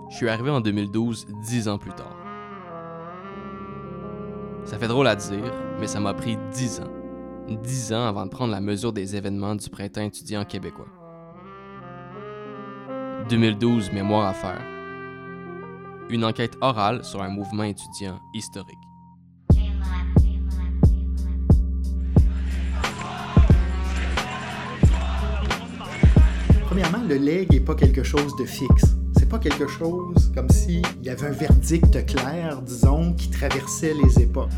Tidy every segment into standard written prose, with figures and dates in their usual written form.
Je suis arrivé en 2012, 10 ans plus tard. Ça fait drôle à dire, mais ça m'a pris 10 ans. 10 ans avant de prendre la mesure des événements du printemps étudiant québécois. 2012, mémoire à faire. Une enquête orale sur un mouvement étudiant historique. Premièrement, le legs n'est pas quelque chose de fixe. C'est pas quelque chose comme s'il y avait un verdict clair, disons, qui traversait les époques.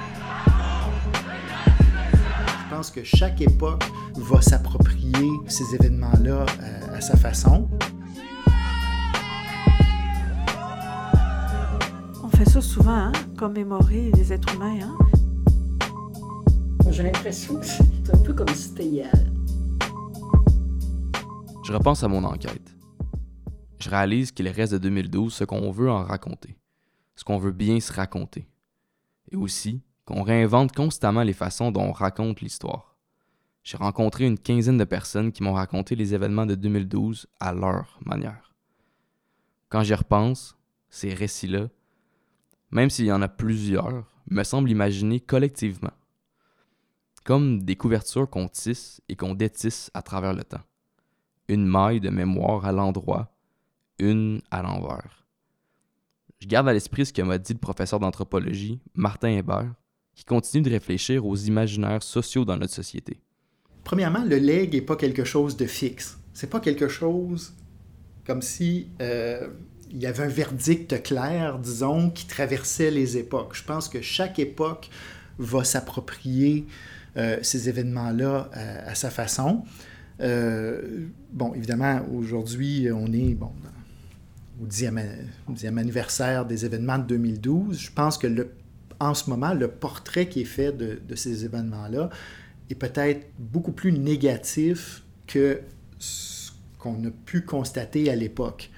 Je pense que chaque époque va s'approprier ces événements-là à sa façon. On fait ça souvent, hein? Commémorer les êtres humains. Hein? J'ai l'impression que c'est un peu comme si c'était hier. Je repense à mon enquête. Je réalise qu'il reste de 2012 ce qu'on veut en raconter, ce qu'on veut bien se raconter, et aussi qu'on réinvente constamment les façons dont on raconte l'histoire. J'ai rencontré une quinzaine de personnes qui m'ont raconté les événements de 2012 à leur manière. Quand j'y repense, ces récits-là, même s'il y en a plusieurs, me semblent imaginés collectivement, comme des couvertures qu'on tisse et qu'on détisse à travers le temps. Une maille de mémoire à l'endroit, une à l'envers. Je garde à l'esprit ce que m'a dit le professeur d'anthropologie, Martin Hébert, qui continue de réfléchir aux imaginaires sociaux dans notre société. Premièrement, le legs n'est pas quelque chose de fixe. C'est pas quelque chose comme si il y avait un verdict clair, disons, qui traversait les époques. Je pense que chaque époque va s'approprier ces événements-là à sa façon. Évidemment, aujourd'hui, on est au 10e anniversaire des événements de 2012. Je pense que en ce moment, le portrait qui est fait de ces événements-là est peut-être beaucoup plus négatif que ce qu'on a pu constater à l'époque.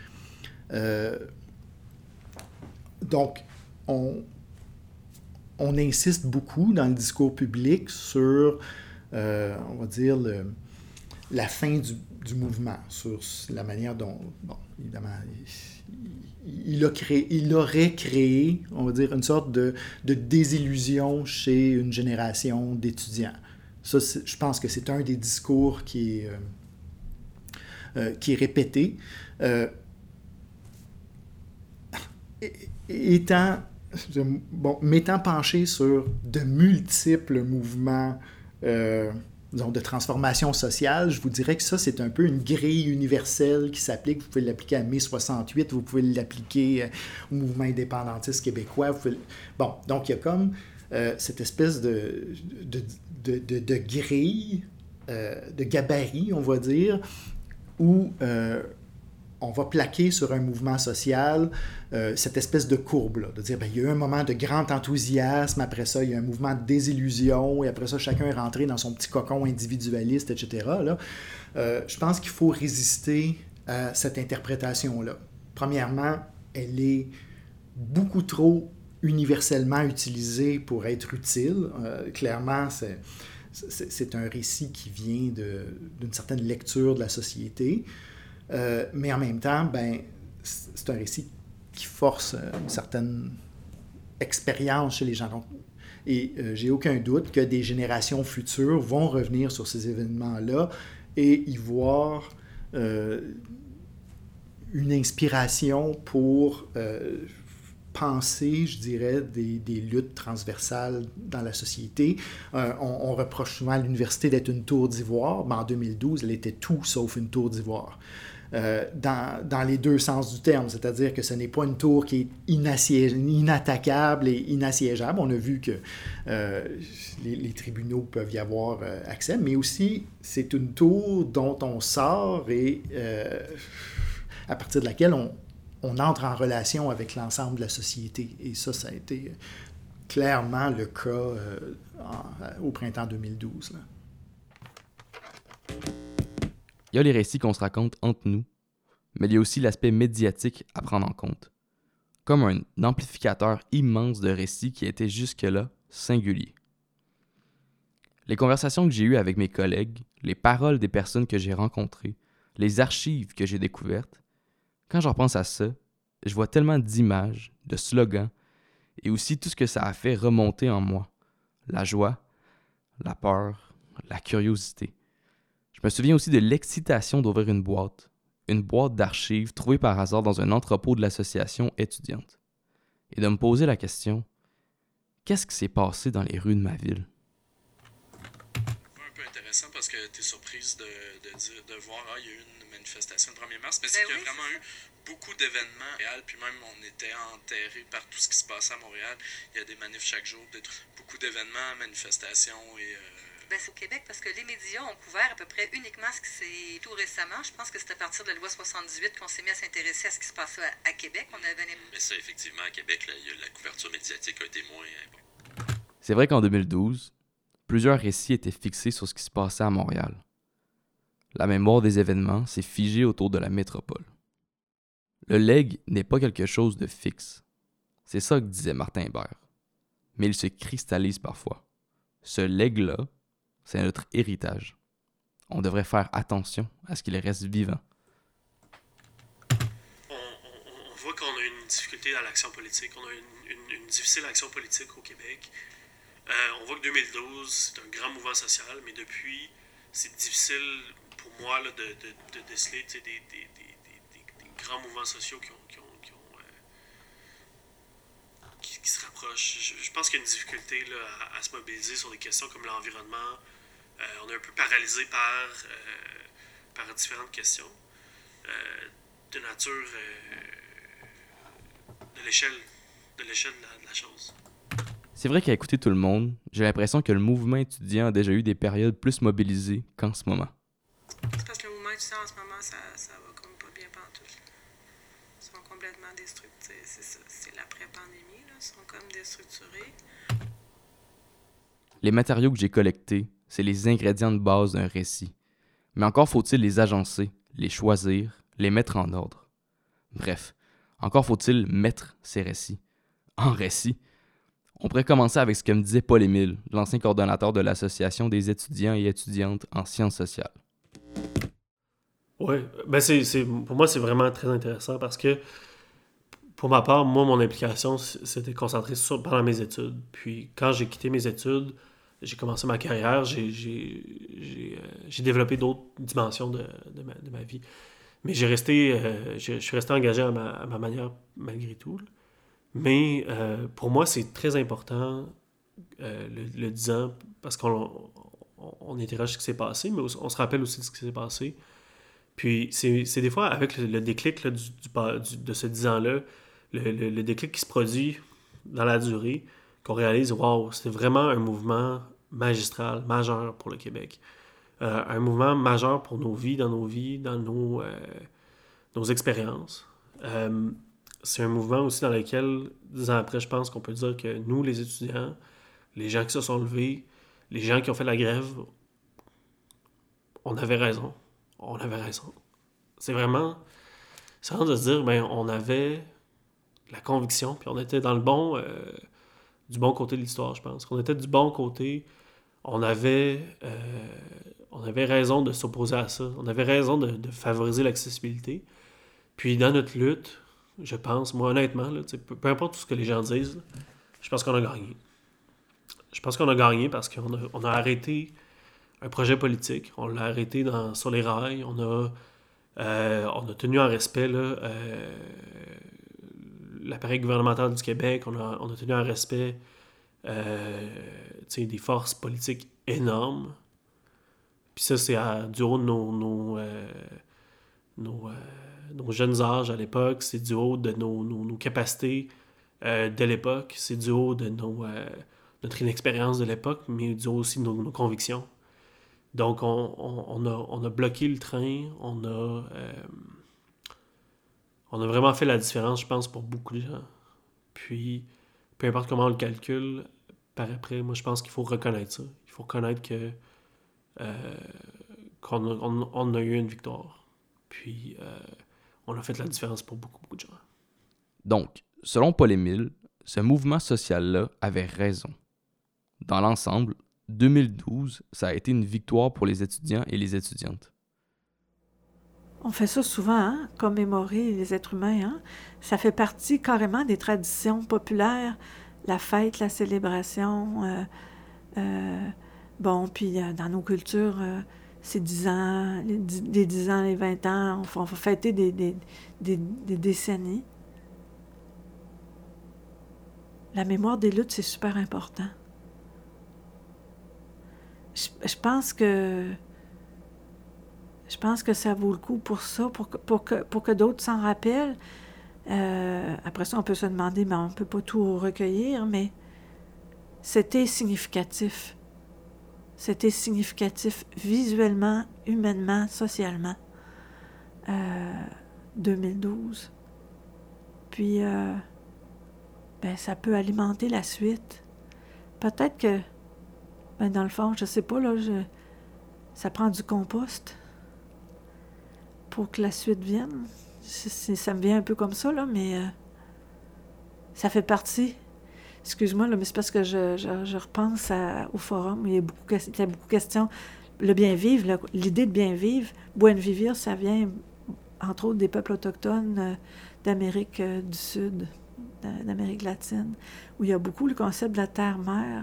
Donc, on insiste beaucoup dans le discours public sur, on va dire, la fin du mouvement, sur la manière dont, évidemment, il aurait créé, on va dire, une sorte de désillusion chez une génération d'étudiants. Ça, je pense que c'est un des discours qui est répété. M'étant penché sur de multiples mouvements de transformation sociale, je vous dirais que ça, c'est un peu une grille universelle qui s'applique. Vous pouvez l'appliquer à mai 68, vous pouvez l'appliquer au mouvement indépendantiste québécois. Donc il y a comme cette espèce de grille, de gabarit, on va dire, où on va plaquer sur un mouvement social cette espèce de courbe-là, de dire, il y a eu un moment de grand enthousiasme, après ça, il y a un mouvement de désillusion, et après ça, chacun est rentré dans son petit cocon individualiste, etc. Je pense qu'il faut résister à cette interprétation-là. Premièrement, elle est beaucoup trop universellement utilisée pour être utile. Clairement, c'est un récit qui vient d'une certaine lecture de la société. Mais en même temps, c'est un récit qui force une certaine expérience chez les gens. Donc, j'ai aucun doute que des générations futures vont revenir sur ces événements-là et y voir une inspiration pour penser, je dirais, des luttes transversales dans la société. On reproche souvent à l'université d'être une tour d'ivoire. En 2012, elle était tout sauf une tour d'ivoire. Dans les deux sens du terme, c'est-à-dire que ce n'est pas une tour qui est inattaquable et inassiégeable. On a vu que les tribunaux peuvent y avoir accès, mais aussi c'est une tour dont on sort et à partir de laquelle on entre en relation avec l'ensemble de la société. Et ça a été clairement le cas au printemps 2012. Là. Il y a les récits qu'on se raconte entre nous, mais il y a aussi l'aspect médiatique à prendre en compte, comme un amplificateur immense de récits qui était jusque-là singulier. Les conversations que j'ai eues avec mes collègues, les paroles des personnes que j'ai rencontrées, les archives que j'ai découvertes, quand je repense à ça, je vois tellement d'images, de slogans, et aussi tout ce que ça a fait remonter en moi. La joie, la peur, la curiosité. Je me souviens aussi de l'excitation d'ouvrir une boîte d'archives trouvée par hasard dans un entrepôt de l'association étudiante, et de me poser la question, qu'est-ce qui s'est passé dans les rues de ma ville? Un peu intéressant parce que tu es surprise de voir il y a eu une manifestation le 1er mars, mais c'est qu'il y a vraiment eu beaucoup d'événements à Montréal, puis même on était enterrés par tout ce qui se passait à Montréal. Il y a des manifs chaque jour, beaucoup d'événements, manifestations et... C'est au Québec parce que les médias ont couvert à peu près uniquement ce qui s'est tout récemment. Je pense que c'est à partir de la loi 78 qu'on s'est mis à s'intéresser à ce qui se passait à Québec. Mais ça, effectivement, à Québec, là, la couverture médiatique a été moins importante. C'est vrai qu'en 2012, plusieurs récits étaient fixés sur ce qui se passait à Montréal. La mémoire des événements s'est figée autour de la métropole. Le legs n'est pas quelque chose de fixe. C'est ça que disait Martin Hébert. Mais il se cristallise parfois. Ce legs-là, c'est notre héritage. On devrait faire attention à ce qu'il reste vivant. On voit qu'on a une difficulté dans l'action politique. On a une difficile action politique au Québec. On voit que 2012, c'est un grand mouvement social, mais depuis, c'est difficile pour moi là, de déceler des grands mouvements sociaux qui se rapprochent. Je pense qu'il y a une difficulté là, à se mobiliser sur des questions comme l'environnement. On est un peu paralysé par différentes questions de nature de l'échelle de la chose. C'est vrai qu'à écouter tout le monde, j'ai l'impression que le mouvement étudiant a déjà eu des périodes plus mobilisées qu'en ce moment. C'est parce que le mouvement étudiant en ce moment, ça va comme pas bien pantoute. Ils sont complètement déstructurés. C'est l'après-pandémie, là. Ils sont comme déstructurés. Les matériaux que j'ai collectés, c'est les ingrédients de base d'un récit. Mais encore faut-il les agencer, les choisir, les mettre en ordre. Bref, encore faut-il mettre ces récits en récit. On pourrait commencer avec ce que me disait Paul-Émile, l'ancien coordonnateur de l'Association des étudiants et étudiantes en sciences sociales. Oui, pour moi, c'est vraiment très intéressant parce que, pour ma part, moi, mon implication s'était concentrée pendant mes études. Puis, quand j'ai quitté mes études, j'ai commencé ma carrière, j'ai développé d'autres dimensions de ma vie. Mais je suis resté engagé à ma manière, malgré tout. Là. Mais pour moi, c'est très important, le 10 ans, parce qu'on interroge ce qui s'est passé, mais on se rappelle aussi de ce qui s'est passé. Puis c'est des fois, avec le déclic là, de ce 10 ans-là, le déclic qui se produit dans la durée, qu'on réalise, wow, c'était vraiment un mouvement magistral, majeur pour le Québec. Un mouvement majeur pour nos vies, dans nos expériences. C'est un mouvement aussi dans lequel, 10 ans après, je pense qu'on peut dire que nous, les étudiants, les gens qui se sont levés, les gens qui ont fait la grève, on avait raison. On avait raison. C'est vraiment de se dire, on avait la conviction, puis on était dans du bon côté de l'histoire, je pense. On était du bon côté. On avait raison de s'opposer à ça. On avait raison de favoriser l'accessibilité. Puis dans notre lutte, je pense, moi honnêtement, là, peu importe tout ce que les gens disent, là, je pense qu'on a gagné. Je pense qu'on a gagné parce qu'on a arrêté un projet politique. On l'a arrêté sur les rails. On a tenu en respect là, l'appareil gouvernemental du Québec. On a tenu en respect des forces politiques énormes. Puis ça, c'est du haut de nos jeunes âges à l'époque, c'est du haut de nos capacités de l'époque, c'est du haut de notre inexpérience de l'époque, mais du haut aussi de nos convictions. Donc, on a bloqué le train, on a vraiment fait la différence, je pense, pour beaucoup de gens. Puis, peu importe comment on le calcule, par après, moi, je pense qu'il faut reconnaître ça. Il faut reconnaître qu'on a eu une victoire. Puis, on a fait la différence pour beaucoup, beaucoup de gens. Donc, selon Paul-Émile, ce mouvement social-là avait raison. Dans l'ensemble, 2012, ça a été une victoire pour les étudiants et les étudiantes. On fait ça souvent, hein, commémorer les êtres humains. Hein? Ça fait partie carrément des traditions populaires, la fête, la célébration. Bon, puis dans nos cultures, c'est 10 ans, les 10 ans, les 20 ans, on va fêter des décennies. La mémoire des luttes, c'est super important. Je pense que ça vaut le coup pour ça, pour que d'autres s'en rappellent. Après ça, on peut se demander, mais on ne peut pas tout recueillir, mais c'était significatif. C'était significatif visuellement, humainement, socialement. 2012. Puis, ça peut alimenter la suite. Peut-être que, dans le fond, je sais pas, là, ça prend du compost pour que la suite vienne. Ça me vient un peu comme ça, là, mais ça fait partie. Excuse-moi, là, mais c'est parce que je repense au forum où il y a beaucoup de questions. Le bien vivre, l'idée de bien vivre, buen vivir, ça vient, entre autres, des peuples autochtones d'Amérique du Sud, d'Amérique latine, où il y a beaucoup le concept de la terre-mère.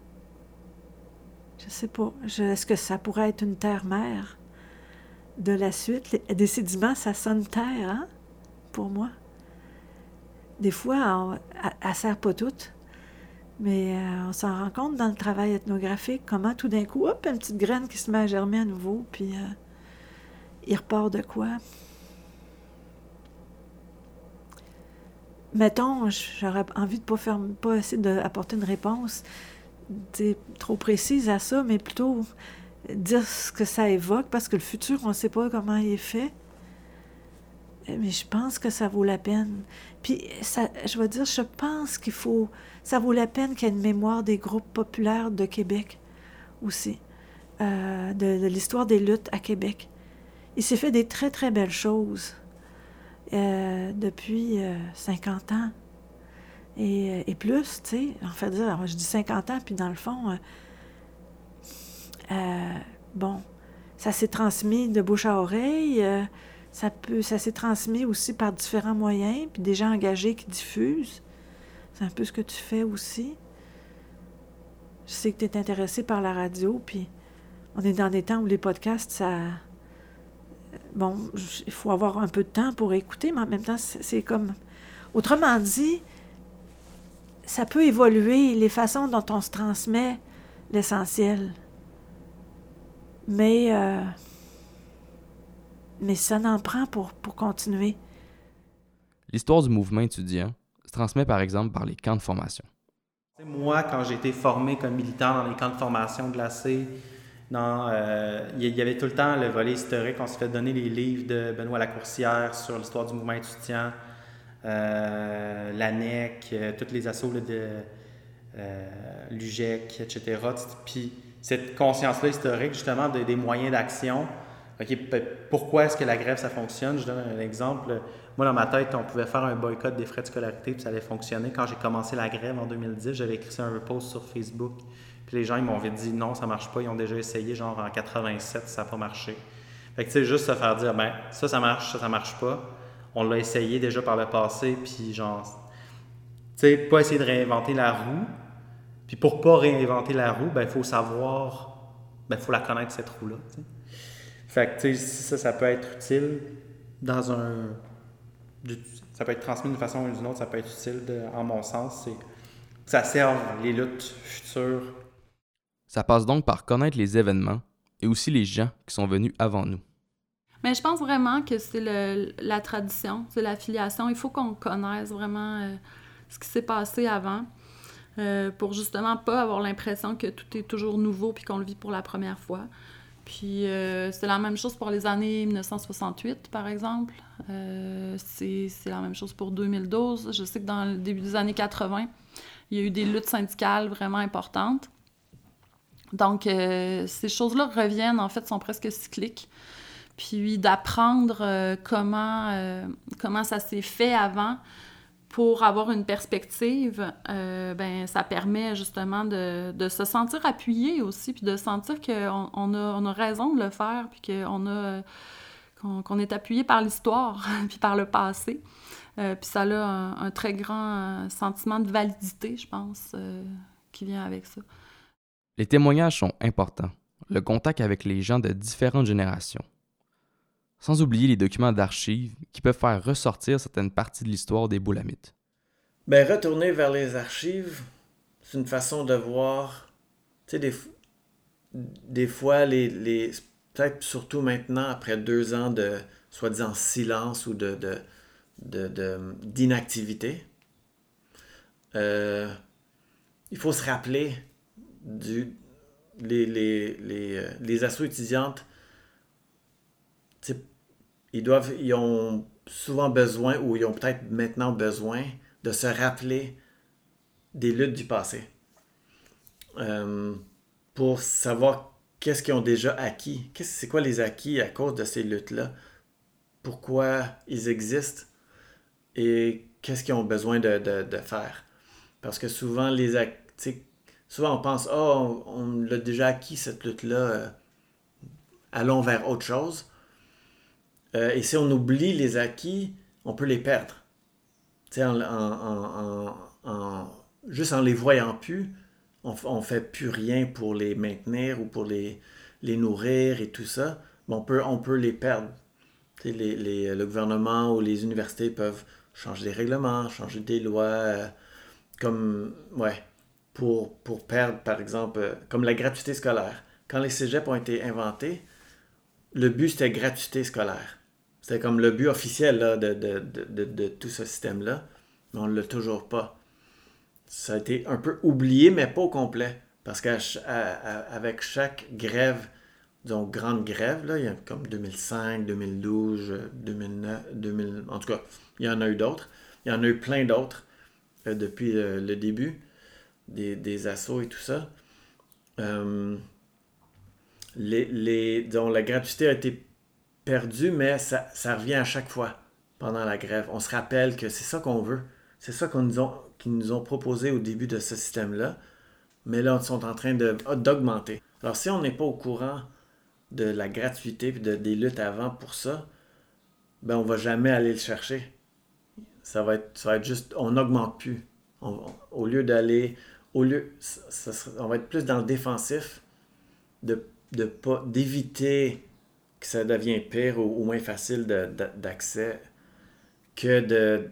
Je sais pas. Est-ce que ça pourrait être une terre-mère de la suite? Des sédiments, ça sonne terre, hein, pour moi. Des fois, elle ne sert pas toutes, mais on s'en rend compte dans le travail ethnographique, comment tout d'un coup, hop, une petite graine qui se met à germer à nouveau, puis il repart de quoi? Mettons, j'aurais envie de pas essayer d'apporter une réponse trop précise à ça, mais plutôt dire ce que ça évoque, parce que le futur, on ne sait pas comment il est fait. Mais je pense que ça vaut la peine. Puis, je vais dire, je pense ça vaut la peine qu'il y ait une mémoire des groupes populaires de Québec aussi, de l'histoire des luttes à Québec. Il s'est fait des très, très belles choses depuis 50 ans et plus, tu sais. En fait, alors, je dis 50 ans, puis dans le fond, ça s'est transmis de bouche à oreille, ça s'est transmis aussi par différents moyens, puis des gens engagés qui diffusent. C'est un peu ce que tu fais aussi. Je sais que tu es intéressé par la radio, puis on est dans des temps où les podcasts, il faut avoir un peu de temps pour écouter, mais en même temps, c'est comme... Autrement dit, ça peut évoluer les façons dont on se transmet l'essentiel. Mais ça n'en prend pour continuer. L'histoire du mouvement étudiant se transmet par exemple par les camps de formation. Moi, quand j'ai été formé comme militant dans les camps de formation glacés, il y avait tout le temps le volet historique. On s'est fait donner les livres de Benoît Lacourcière sur l'histoire du mouvement étudiant, l'ANEC, tous les assauts de l'UGEC, etc. Puis cette conscience-là historique, justement, des moyens d'action. Pourquoi est-ce que la grève, ça fonctionne? Je donne un exemple. Moi, dans ma tête, on pouvait faire un boycott des frais de scolarité, puis ça allait fonctionner. Quand j'ai commencé la grève en 2010, j'avais écrit un post sur Facebook. Puis les gens, ils m'ont dit non, ça marche pas. Ils ont déjà essayé, genre en 87, ça n'a pas marché. Fait que tu sais, juste se faire dire, ça marche, ça marche pas. On l'a essayé déjà par le passé, puis genre, tu sais, pas essayer de réinventer la roue. Puis pour pas réinventer la roue, il faut savoir, il faut la connaître, cette roue-là, t'sais. Fait que, tu sais, ça peut être utile ça peut être transmis d'une façon ou d'une autre, ça peut être utile, en mon sens, c'est que ça serve les luttes futures. Ça passe donc par connaître les événements et aussi les gens qui sont venus avant nous. Mais je pense vraiment que c'est la tradition, c'est l'affiliation. Il faut qu'on connaisse vraiment ce qui s'est passé avant pour justement pas avoir l'impression que tout est toujours nouveau puis qu'on le vit pour la première fois. Puis c'est la même chose pour les années 1968, par exemple. C'est la même chose pour 2012. Je sais que dans le début des années 80, il y a eu des luttes syndicales vraiment importantes. Donc, ces choses-là reviennent, en fait, sont presque cycliques. Puis d'apprendre comment ça s'est fait avant pour avoir une perspective, ça permet justement de se sentir appuyé aussi, puis de sentir qu'on a raison de le faire, puis qu'on qu'on est appuyé par l'histoire puis par le passé. Puis ça a un très grand sentiment de validité, je pense, qui vient avec ça. Les témoignages sont importants. Le contact avec les gens de différentes générations. Sans oublier les documents d'archives qui peuvent faire ressortir certaines parties de l'histoire des Boulamites. Ben, retourner vers les archives, c'est une façon de voir, tu sais, des fois, peut-être surtout maintenant, après 2 ans de soi-disant silence ou d'inactivité, il faut se rappeler les assos étudiantes, ils ont souvent besoin, ou ils ont peut-être maintenant besoin, de se rappeler des luttes du passé. Pour savoir qu'est-ce qu'ils ont déjà acquis. C'est quoi les acquis à cause de ces luttes-là? Pourquoi ils existent? Et qu'est-ce qu'ils ont besoin de faire? Parce que souvent, souvent on pense « Oh, on l'a déjà acquis, cette lutte-là. Allons vers autre chose. » Et si on oublie les acquis, on peut les perdre. Juste en les voyant plus, on ne fait plus rien pour les maintenir ou pour les nourrir et tout ça. Mais on peut les perdre. Le gouvernement ou les universités peuvent changer des règlements, changer des lois, pour perdre, par exemple, comme la gratuité scolaire. Quand les cégeps ont été inventés, le but, c'était gratuité scolaire. C'était comme le but officiel là, de tout ce système-là, mais on ne l'a toujours pas. Ça a été un peu oublié, mais pas au complet. Parce qu'avec chaque grève, disons grande grève, là, il y a comme 2005, 2012, 2009, en tout cas, il y en a eu d'autres. Il y en a eu plein d'autres depuis le début des assos et tout ça. La gratuité a été perdue, mais ça revient à chaque fois pendant la grève. On se rappelle que c'est ça qu'on veut. C'est ça qu'ils nous ont proposé au début de ce système-là. Mais là, ils sont en train d'augmenter. Alors, si on n'est pas au courant de la gratuité et des luttes avant pour ça, ben on va jamais aller le chercher. Ça va être juste, on n'augmente plus. On va être plus dans le défensif d'éviter que ça devienne pire ou moins facile d'accès que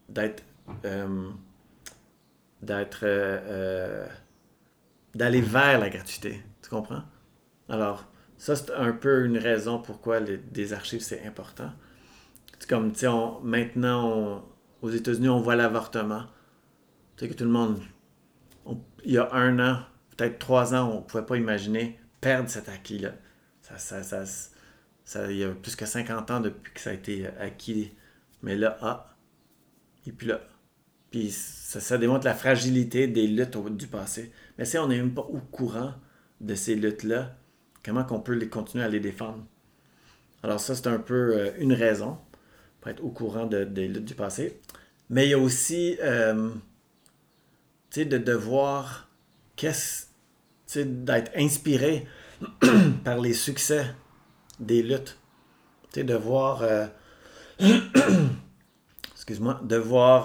d'aller vers la gratuité. Tu comprends? Alors, ça, c'est un peu une raison pourquoi des archives, c'est important. C'est comme, tu sais, maintenant, aux États-Unis, on voit l'avortement. Tu sais que tout le monde, il y a 1 an, peut-être 3 ans, on ne pouvait pas imaginer perdre cet acquis-là. Il y a plus que 50 ans depuis que ça a été acquis. Mais là, et puis là. Puis ça démontre la fragilité des luttes du passé. Mais si on n'est même pas au courant de ces luttes-là, comment qu'on peut continuer à les défendre? Alors ça, c'est un peu une raison pour être au courant des luttes du passé. Mais il y a aussi, de voir d'être inspiré par les succès des luttes. De voir... excuse-moi, de voir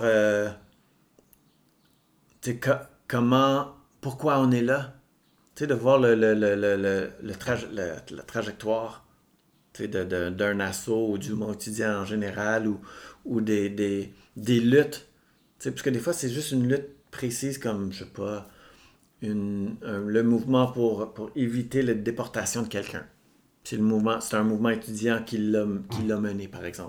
pourquoi on est là, de voir la trajectoire d'un asso ou du mouvement étudiant en général ou des luttes, parce que des fois c'est juste une lutte précise comme, je sais pas, le mouvement pour éviter la déportation de quelqu'un. C'est un mouvement étudiant qui l'a mené, par exemple.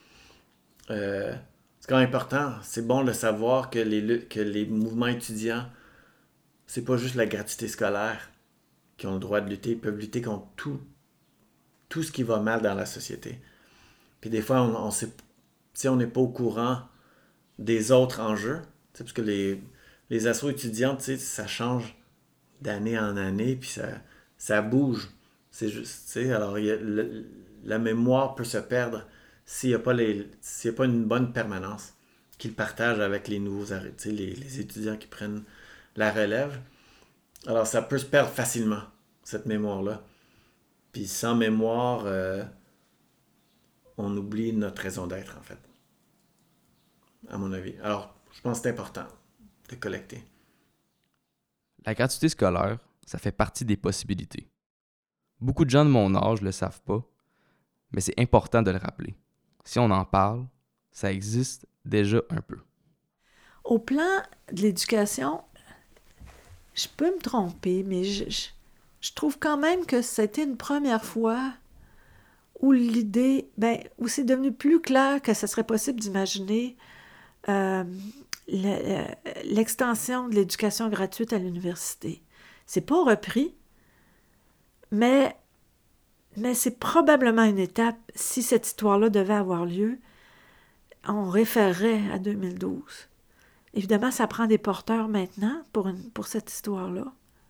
C'est quand même important, c'est bon de savoir que les mouvements étudiants, c'est pas juste la gratuité scolaire qui ont le droit de lutter, ils peuvent lutter contre tout ce qui va mal dans la société. Puis des fois, on n'est pas au courant des autres enjeux, parce que les assos étudiantes, ça change d'année en année, puis ça bouge. C'est juste, alors la mémoire peut se perdre s'il n'y a pas une bonne permanence qu'ils partagent avec les nouveaux les étudiants qui prennent la relève. Alors, ça peut se perdre facilement, cette mémoire-là. Puis sans mémoire, on oublie notre raison d'être, en fait. À mon avis. Alors, je pense que c'est important de collecter. La gratuité scolaire, ça fait partie des possibilités. Beaucoup de gens de mon âge ne le savent pas, mais c'est important de le rappeler. Si on en parle, ça existe déjà un peu. Au plan de l'éducation, je peux me tromper, mais je trouve quand même que c'était une première fois où l'idée, où c'est devenu plus clair que ce serait possible d'imaginer l'extension de l'éducation gratuite à l'université. C'est pas repris, mais c'est probablement une étape. Si cette histoire-là devait avoir lieu, on référerait à 2012. Évidemment, ça prend des porteurs maintenant pour cette histoire-là.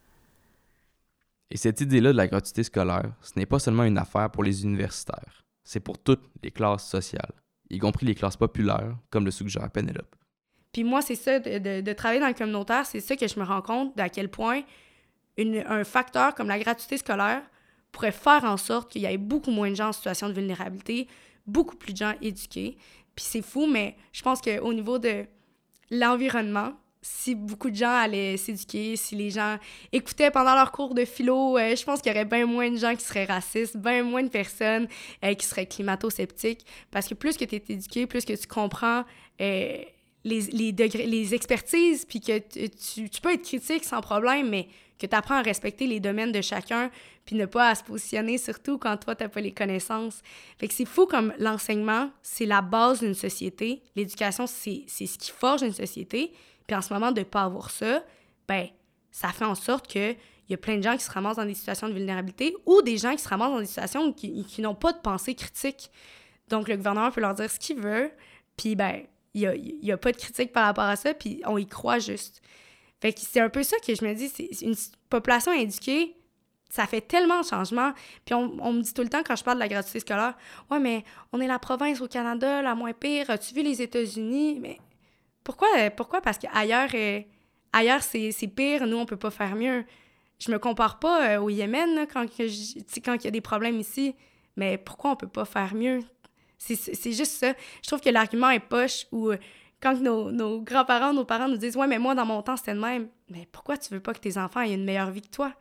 Et cette idée-là de la gratuité scolaire, ce n'est pas seulement une affaire pour les universitaires. C'est pour toutes les classes sociales, y compris les classes populaires, comme le suggère Pénélope. Puis moi, c'est ça, de travailler dans le communautaire, c'est ça que je me rends compte d'à quel point un facteur comme la gratuité scolaire pourrait faire en sorte qu'il y ait beaucoup moins de gens en situation de vulnérabilité, beaucoup plus de gens éduqués. Puis c'est fou, mais je pense qu'au niveau de l'environnement, si beaucoup de gens allaient s'éduquer, si les gens écoutaient pendant leur cours de philo, je pense qu'il y aurait bien moins de gens qui seraient racistes, bien moins de personnes qui seraient climato-sceptiques. Parce que plus que tu es éduqué, plus que tu comprends les degrés, les expertises, puis que tu peux être critique sans problème, mais que tu apprends à respecter les domaines de chacun, puis ne pas à se positionner, surtout quand toi, tu n'as pas les connaissances. Fait que c'est fou comme l'enseignement, c'est la base d'une société. L'éducation, c'est ce qui forge une société. Puis en ce moment, de ne pas avoir ça, ça fait en sorte qu'il y a plein de gens qui se ramassent dans des situations de vulnérabilité ou des gens qui se ramassent dans des situations qui n'ont pas de pensée critique. Donc, le gouvernement peut leur dire ce qu'il veut, puis il y a pas de critique par rapport à ça, puis on y croit juste. Fait que c'est un peu ça que je me dis, c'est une population éduquée, ça fait tellement de changements. Puis on me dit tout le temps, quand je parle de la gratuité scolaire, « Ouais, mais on est la province au Canada, la moins pire. As-tu vu les États-Unis? » Mais pourquoi? Parce qu'ailleurs, c'est pire. Nous, on peut pas faire mieux. Je me compare pas au Yémen, là, quand il y a des problèmes ici. Mais pourquoi on peut pas faire mieux? C'est juste ça. Je trouve que l'argument est poche où quand nos grands-parents, nos parents nous disent « Ouais, mais moi, dans mon temps, c'était le même. » Mais pourquoi tu veux pas que tes enfants aient une meilleure vie que toi?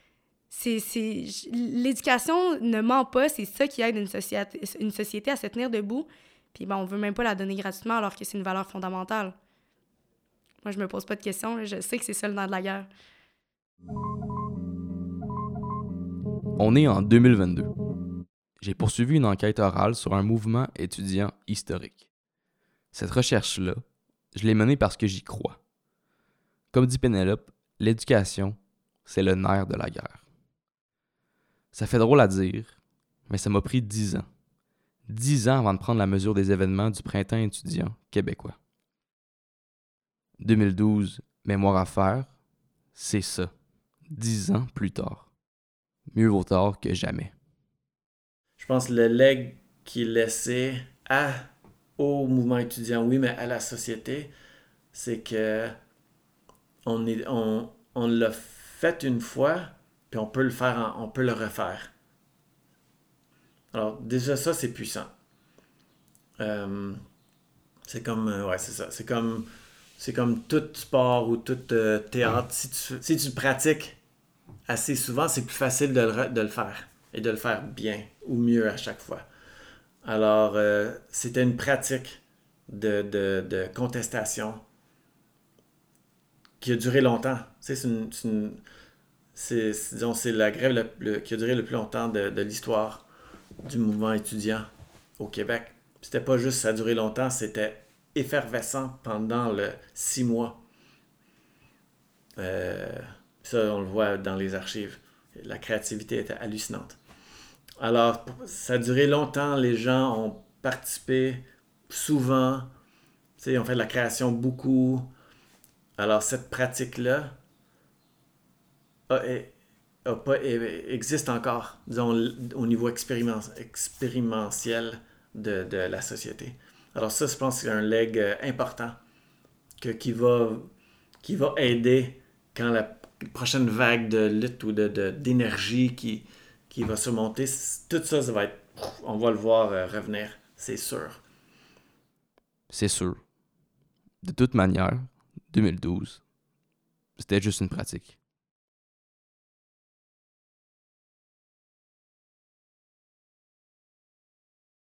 L'éducation ne ment pas, c'est ça qui aide une société à se tenir debout. Puis on veut même pas la donner gratuitement alors que c'est une valeur fondamentale. Moi, je me pose pas de questions, là. Je sais que c'est ça le nerf de la guerre. On est en 2022. J'ai poursuivi une enquête orale sur un mouvement étudiant historique. Cette recherche-là, je l'ai menée parce que j'y crois. Comme dit Pénélope, l'éducation, c'est le nerf de la guerre. Ça fait drôle à dire, mais ça m'a pris 10 ans. 10 ans avant de prendre la mesure des événements du printemps étudiant québécois. 2012, mémoire à faire, c'est ça. 10 ans plus tard. Mieux vaut tard que jamais. Je pense que le legs qui est laissé au mouvement étudiant, oui, mais à la société, c'est que on l'a fait une fois, puis on peut le faire, on peut le refaire. Alors déjà ça, c'est puissant. C'est comme, c'est ça. C'est comme tout sport ou tout théâtre. Si tu pratiques assez souvent, c'est plus facile de le faire et de le faire bien ou mieux à chaque fois. Alors, c'était une pratique de contestation qui a duré longtemps. C'est la grève qui a duré le plus longtemps de l'histoire du mouvement étudiant au Québec. C'était pas juste ça a duré longtemps, c'était effervescent pendant 6 mois. Ça, on le voit dans les archives. La créativité était hallucinante. Alors, ça a duré longtemps, les gens ont participé souvent, ils ont fait de la création beaucoup. Alors, cette pratique-là existe encore, disons, au niveau expérimentiel de la société. Alors ça, je pense que c'est un leg important qui va aider quand la prochaine vague de lutte ou d'énergie qui va se monter, tout ça, on va le voir revenir C'est sûr. C'est sûr. De toute manière, 2012, c'était juste une pratique.